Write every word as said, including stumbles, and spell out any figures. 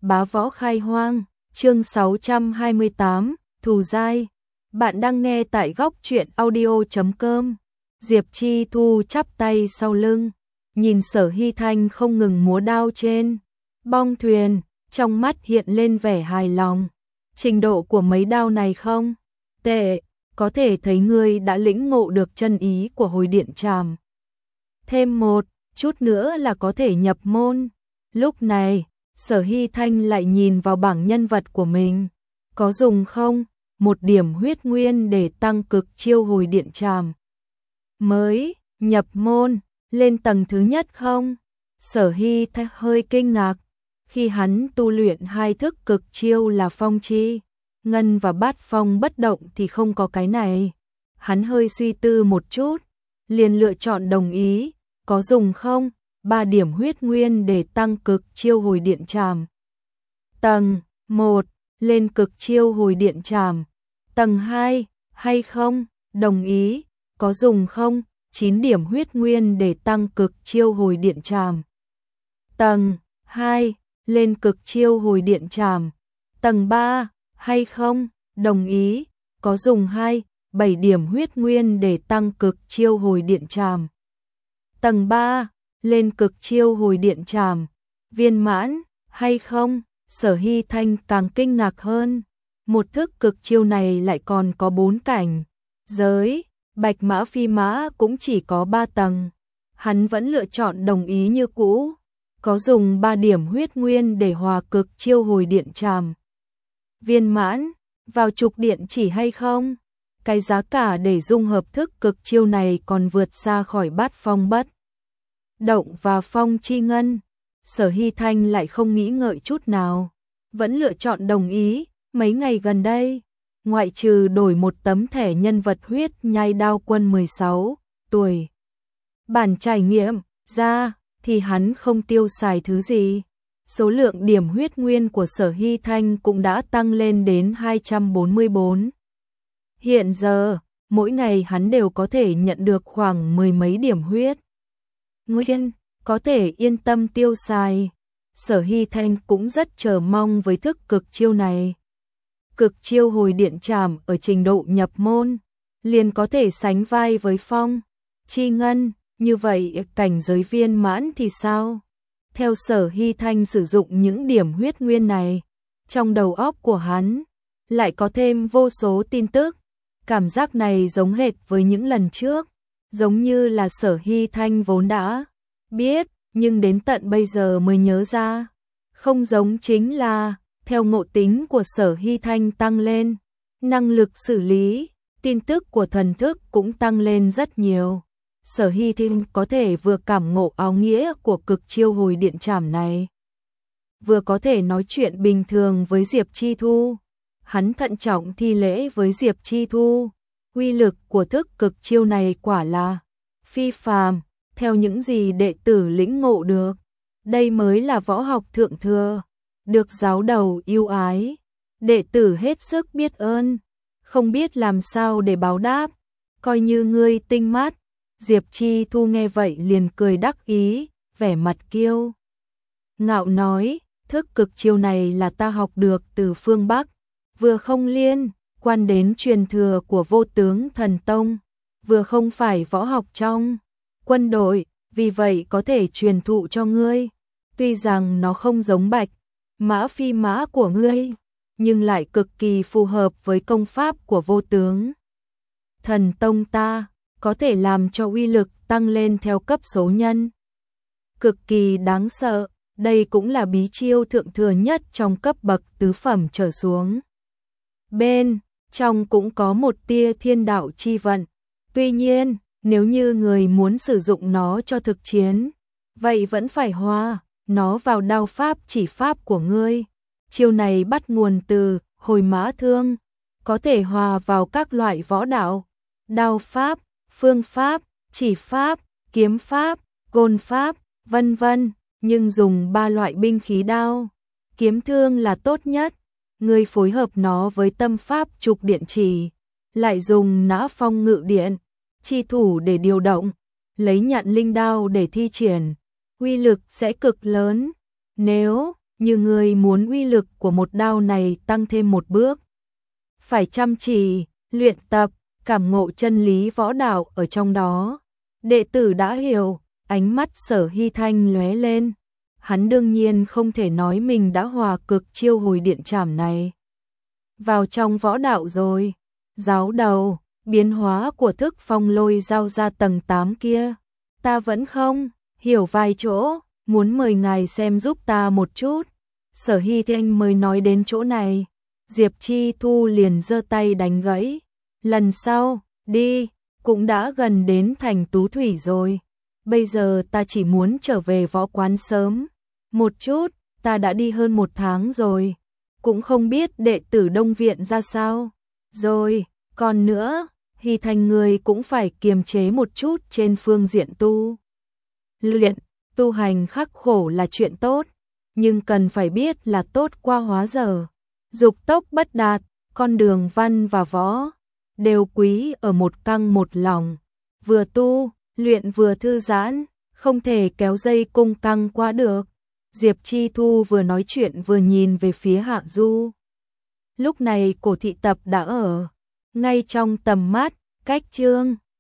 Bá Võ Khai Hoang, chương sáu trăm hai mươi tám, Thù Dai. Bạn đang nghe tại góc truyện audio chấm com. Diệp Chi Thu chắp tay sau lưng, nhìn Sở Hy Thanh không ngừng múa đao trên bong thuyền, trong mắt hiện lên vẻ hài lòng. Trình độ của mấy đao này không tệ, có thể thấy ngươi đã lĩnh ngộ được chân ý của hồi điện trảm. Thêm một chút nữa là có thể nhập môn. Lúc này, Sở Hy Thanh lại nhìn vào bảng nhân vật của mình. Có dùng không? Một điểm huyết nguyên để tăng cực chiêu hồi điện trảm. Mới, nhập môn, lên tầng thứ nhất không? Sở Hy Thanh hơi kinh ngạc. Khi hắn tu luyện hai thức cực chiêu là phong chi, ngân và bát phong bất động thì không có cái này. Hắn hơi suy tư một chút, liền lựa chọn đồng ý. Có dùng không? Ba điểm huyết nguyên để tăng cực chiêu hồi điện trảm. Tầng một, lên cực chiêu hồi điện trảm. Tầng hai, hay không? Đồng ý. Có dùng không? Chín điểm huyết nguyên để tăng cực chiêu hồi điện trảm. Tầng hai, lên cực chiêu hồi điện trảm. Tầng ba, hay không? Đồng ý. Có dùng hai, bảy điểm huyết nguyên để tăng cực chiêu hồi điện trảm. Tầng ba, lên cực chiêu hồi điện trảm. Viên mãn, hay không? Sở Hy Thanh càng kinh ngạc hơn. Một thức cực chiêu này lại còn có bốn cảnh giới, bạch mã phi mã cũng chỉ có ba tầng. Hắn vẫn lựa chọn đồng ý như cũ. Có dùng ba điểm huyết nguyên để hòa cực chiêu hồi điện trảm. Viên mãn, vào trục điện chỉ hay không? Cái giá cả để dung hợp thức cực chiêu này còn vượt xa khỏi bát phong bất động và phong chi ngân. Sở Hy Thanh lại không nghĩ ngợi chút nào, vẫn lựa chọn đồng ý. Mấy ngày gần đây, ngoại trừ đổi một tấm thẻ nhân vật huyết nhai đao quân mười sáu tuổi bản trải nghiệm ra thì hắn không tiêu xài thứ gì. Số lượng điểm huyết nguyên của Sở Hy Thanh cũng đã tăng lên đến hai trăm bốn mươi bốn. Hiện giờ, mỗi ngày hắn đều có thể nhận được khoảng mười mấy điểm huyết nguyên, có thể yên tâm tiêu xài. Sở Hy Thanh cũng rất chờ mong với thức cực chiêu này. Cực chiêu hồi điện trảm ở trình độ nhập môn, liền có thể sánh vai với phong chi ngân. Như vậy cảnh giới viên mãn thì sao? Theo Sở Hy Thanh sử dụng những điểm huyết nguyên này, trong đầu óc của hắn lại có thêm vô số tin tức. Cảm giác này giống hệt với những lần trước, giống như là Sở Hy Thanh vốn đã biết, nhưng đến tận bây giờ mới nhớ ra. Không giống chính là, theo ngộ tính của Sở Hy Thanh tăng lên, năng lực xử lý, tin tức của thần thức cũng tăng lên rất nhiều. Sở Hy Thanh có thể vừa cảm ngộ áo nghĩa của cực chiêu hồi điện trảm này, vừa có thể nói chuyện bình thường với Diệp Chi Thu. Hắn thận trọng thi lễ với Diệp Chi Thu. Uy lực của thức cực chiêu này quả là phi phàm, theo những gì đệ tử lĩnh ngộ được. Đây mới là võ học thượng thừa, được giáo đầu yêu ái. Đệ tử hết sức biết ơn, không biết làm sao để báo đáp. Coi như ngươi tinh mắt. Diệp Chi Thu nghe vậy liền cười đắc ý, vẻ mặt kiêu ngạo nói, thức cực chiêu này là ta học được từ phương Bắc, vừa không liên quan đến truyền thừa của Vô Tướng Thần Tông, vừa không phải võ học trong quân đội, vì vậy có thể truyền thụ cho ngươi. Tuy rằng nó không giống bạch mã phi mã của ngươi, nhưng lại cực kỳ phù hợp với công pháp của Vô Tướng Thần Tông ta, có thể làm cho uy lực tăng lên theo cấp số nhân. Cực kỳ đáng sợ, đây cũng là bí chiêu thượng thừa nhất trong cấp bậc tứ phẩm trở xuống. Bên trong cũng có một tia thiên đạo chi vận. Tuy nhiên, nếu như người muốn sử dụng nó cho thực chiến, vậy vẫn phải hòa nó vào đao pháp chỉ pháp của ngươi. Chiêu này bắt nguồn từ hồi mã thương, có thể hòa vào các loại võ đạo, đao pháp, phương pháp, chỉ pháp, kiếm pháp, gôn pháp, vân vân, nhưng dùng ba loại binh khí đao, kiếm thương là tốt nhất. Ngươi phối hợp nó với tâm pháp trục điện chỉ, lại dùng nã phong ngự điện, chi thủ để điều động, lấy nhạn linh đao để thi triển, uy lực sẽ cực lớn. Nếu như người muốn uy lực của một đao này tăng thêm một bước. Phải chăm chỉ, luyện tập, cảm ngộ chân lý võ đạo ở trong đó. Đệ tử đã hiểu, ánh mắt Sở Hy Thanh lóe lên. Hắn đương nhiên không thể nói mình đã hòa cực chiêu hồi điện trảm này vào trong võ đạo rồi. Giáo đầu, biến hóa của thức phong lôi giao ra tầng tám kia, ta vẫn không hiểu vài chỗ, muốn mời ngài xem giúp ta một chút. Sở Hy Thanh mới nói đến chỗ này, Diệp Chi Thu liền giơ tay đánh gãy. Lần sau, đi, cũng đã gần đến thành Tú Thủy rồi. Bây giờ ta chỉ muốn trở về võ quán sớm một chút, ta đã đi hơn một tháng rồi, cũng không biết đệ tử Đông Viện ra sao. Rồi, còn nữa, Hy Thanh người cũng phải kiềm chế một chút trên phương diện tu luyện, tu hành khắc khổ là chuyện tốt, nhưng cần phải biết là tốt qua hóa dở. Dục tốc bất đạt, con đường văn và võ đều quý ở một căng một lòng, vừa tu luyện vừa thư giãn, không thể kéo dây cung căng quá được. Diệp Chi Thu vừa nói chuyện vừa nhìn về phía Hạ Du. Lúc này Cổ Thị Tập đã ở ngay trong tầm mắt, cách Trương